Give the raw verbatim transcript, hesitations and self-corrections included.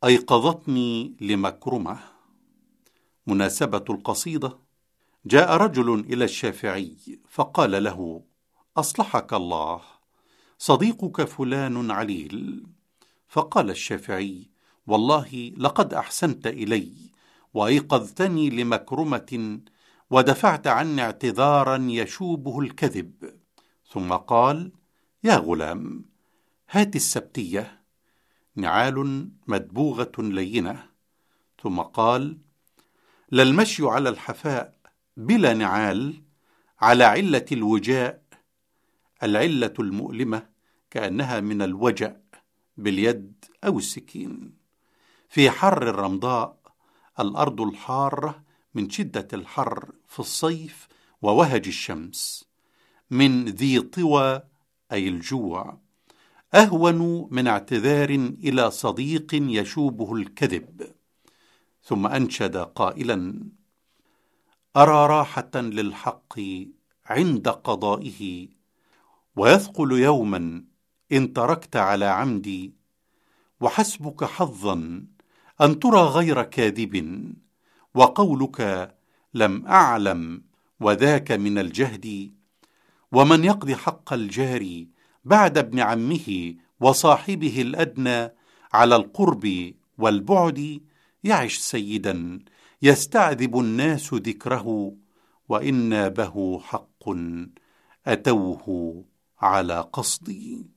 أيقظتني لمكرمة. مناسبة القصيدة: جاء رجل إلى الشافعي فقال له: أصلحك الله، صديقك فلان عليل. فقال الشافعي: والله لقد أحسنت إلي وأيقظتني لمكرمة ودفعت عني اعتذارا يشوبه الكذب. ثم قال: يا غلام، هات السبتية، نعال مدبوغة لينة. ثم قال: لا المشي على الحفاء بلا نعال على علة الوجاء، العلة المؤلمة كأنها من الوجع باليد أو السكين. في حر الرمضاء، الأرض الحارة من شدة الحر في الصيف ووهج الشمس، من ذي طوى أي الجوع، أهون من اعتذار إلى صديق يشوبه الكذب. ثم أنشد قائلا: أرى راحة للحق عند قضائه، ويثقل يوما إن تركت على عمدي، وحسبك حظا أن ترى غير كاذب، وقولك لم أعلم وذاك من الجهد. ومن يقضي حق الجاري بعد ابن عمه وصاحبه الأدنى على القرب والبعد، يعش سيدا يستعذب الناس ذكره، وإن نابه حق أتوه على قصدي.